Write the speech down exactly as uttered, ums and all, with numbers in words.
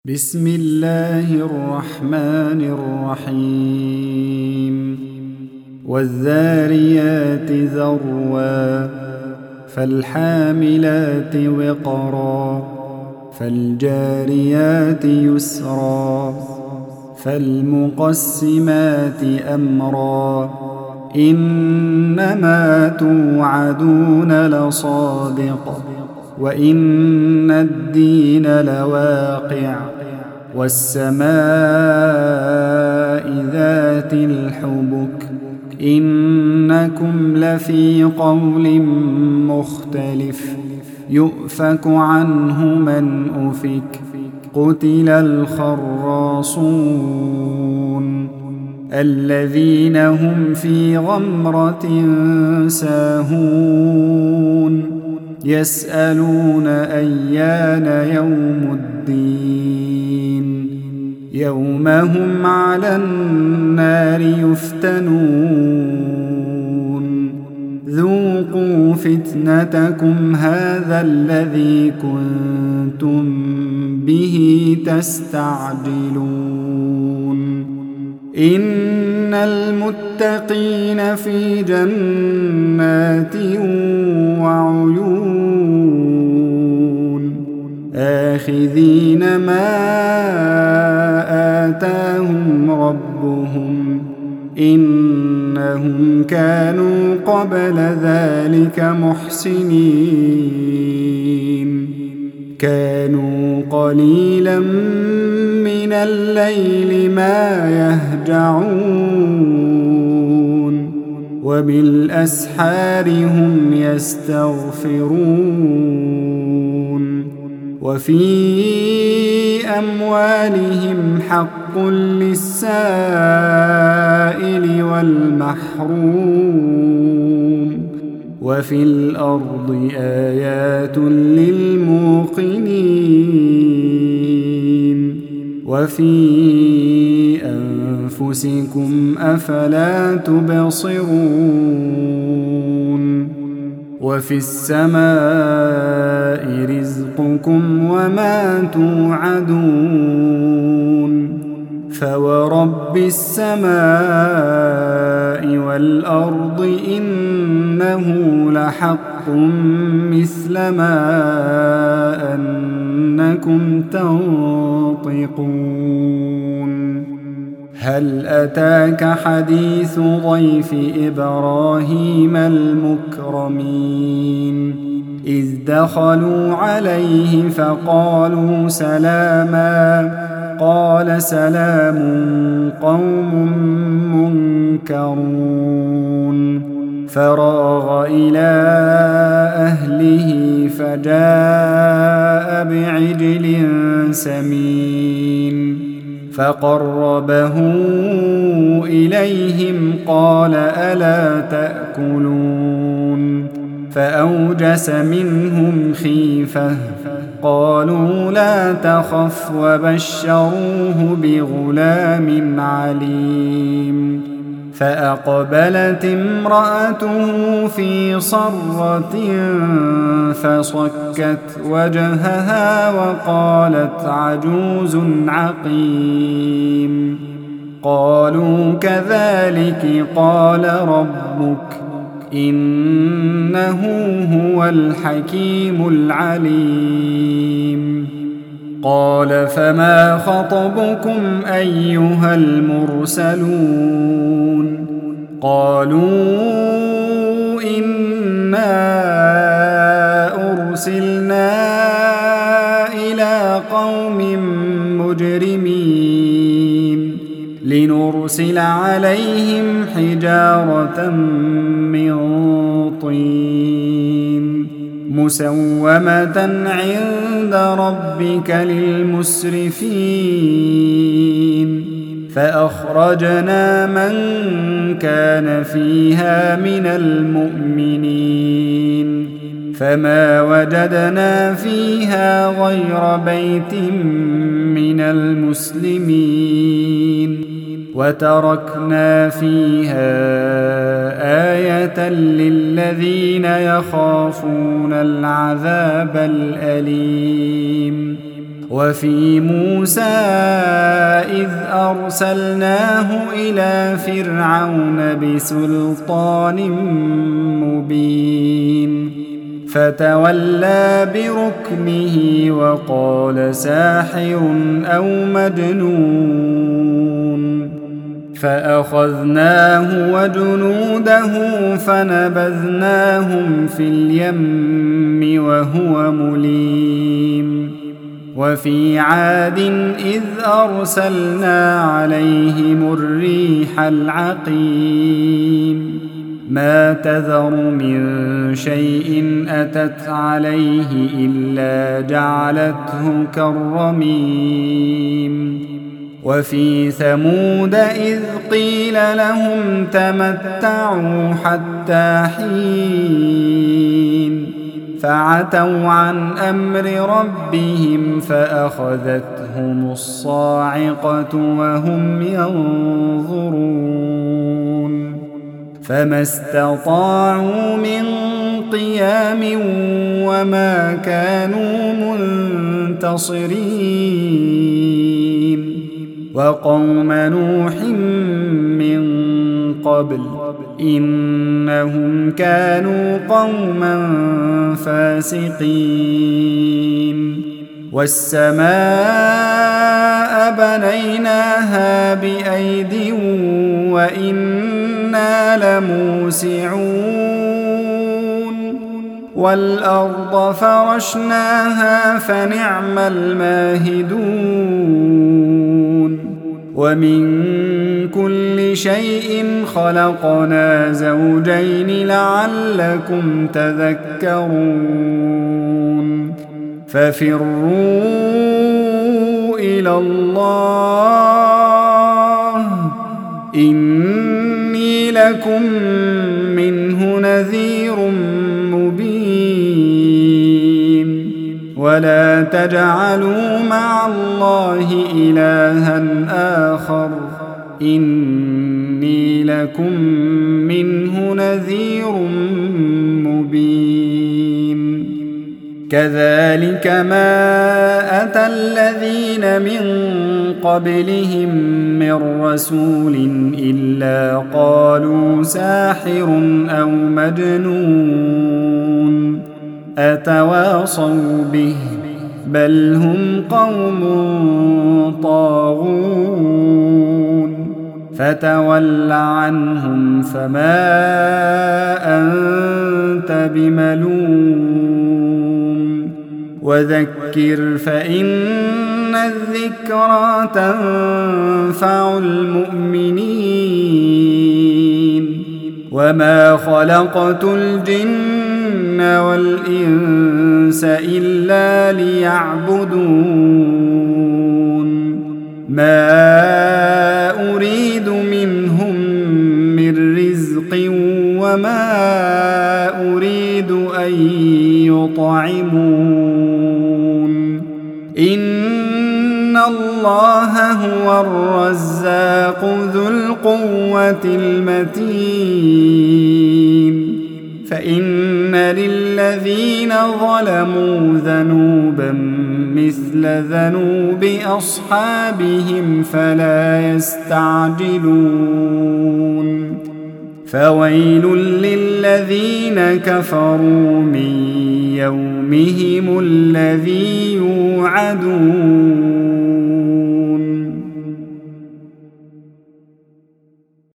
بسم الله الرحمن الرحيم والذاريات ذروا فالحاملات وقرا فالجاريات يسرا فالمقسمات أمرا إنما توعدون لصادق وإن الدين لواقع والسماء ذات الحبك إنكم لفي قول مختلف يؤفك عنه من أفك قتل الخراصون الذين هم في غمرة ساهون يسألون أيان يوم الدين يوم هم على النار يفتنون ذوقوا فتنتكم هذا الذي كنتم به تستعجلون إن المتقين في جنات وعيون آخذين ما آتاهم ربهم إنهم كانوا قبل ذلك محسنين كانوا قليلا من الليل ما يهجعون وبالأسحار هم يستغفرون وفي أموالهم حق للسائل والمحروم وفي الأرض آيات للموقنين وفي أنفسكم أفلا تبصرون وفي السماء رزقكم وما توعدون فورب السماء والأرض إنه لحق مثل ما أنكم تنطقون هل أتاك حديث ضيف إبراهيم المكرمين إذ دخلوا عليه فقالوا سلاما قال سلام قوم منكرون فراغ إلى أهله فجاء بعجل سمين فقربه إليهم قال ألا تأكلون فأوجس منهم خيفة قالوا لا تخف وبشروه بغلام عليم فأقبلت امرأته في صرة فصكت وجهها وقالت عجوز عقيم قالوا كذلك قال ربك إنه هو الحكيم العليم قال فما خطبكم أيها المرسلون قالوا إنا أرسلنا إلى قوم مجرمين لنرسل عليهم حجارة من طين مسومة عند ربك للمسرفين فأخرجنا من كان فيها من المؤمنين فما وجدنا فيها غير بيت من المسلمين وتركنا فيها آية للذين يخافون العذاب الأليم وفي موسى إذ أرسلناه إلى فرعون بسلطان مبين فتولى بركنه وقال ساحر أو مجنون فأخذناه وجنوده فنبذناهم في اليم وهو مليم وفي عاد إذ أرسلنا عليهم الريح العقيم ما تذر من شيء أتت عليه إلا جعلته كالرميم وفي ثمود إذ قيل لهم تمتعوا حتى حين فعتوا عن أمر ربهم فأخذتهم الصاعقة وهم ينظرون فما استطاعوا من قيام وما كانوا منتصرين وقوم نوح من قبل إنهم كانوا قوما فاسقين والسماء بنيناها بأيد وإنا لموسعون والأرض فرشناها فنعم الماهدون ومن كل شيء خلقنا زوجين لعلكم تذكرون ففروا إلى الله إني لكم منه نذير مبين ولا تجعلوا مع الله إلها آخر إني لكم منه نذير مبين كذلك ما أتى الذين من قبلهم من رسول إلا قالوا ساحر أو مجنون أتواصوا به بل هم قوم طاغون فتول عنهم فما أنت بملوم وذكر فإن الذكرى تنفع المؤمنين وما خلقت الجن والإنس إلا ليعبدون ما أريد منهم من رزق وما أريد أن يطعمون إن الله هو الرزاق ذو القوة المتين فإن للذين ظلموا ذنوبا مثل ذنوب أصحابهم فلا يستعجلون فويل للذين كفروا من يومهم الذي يوعدون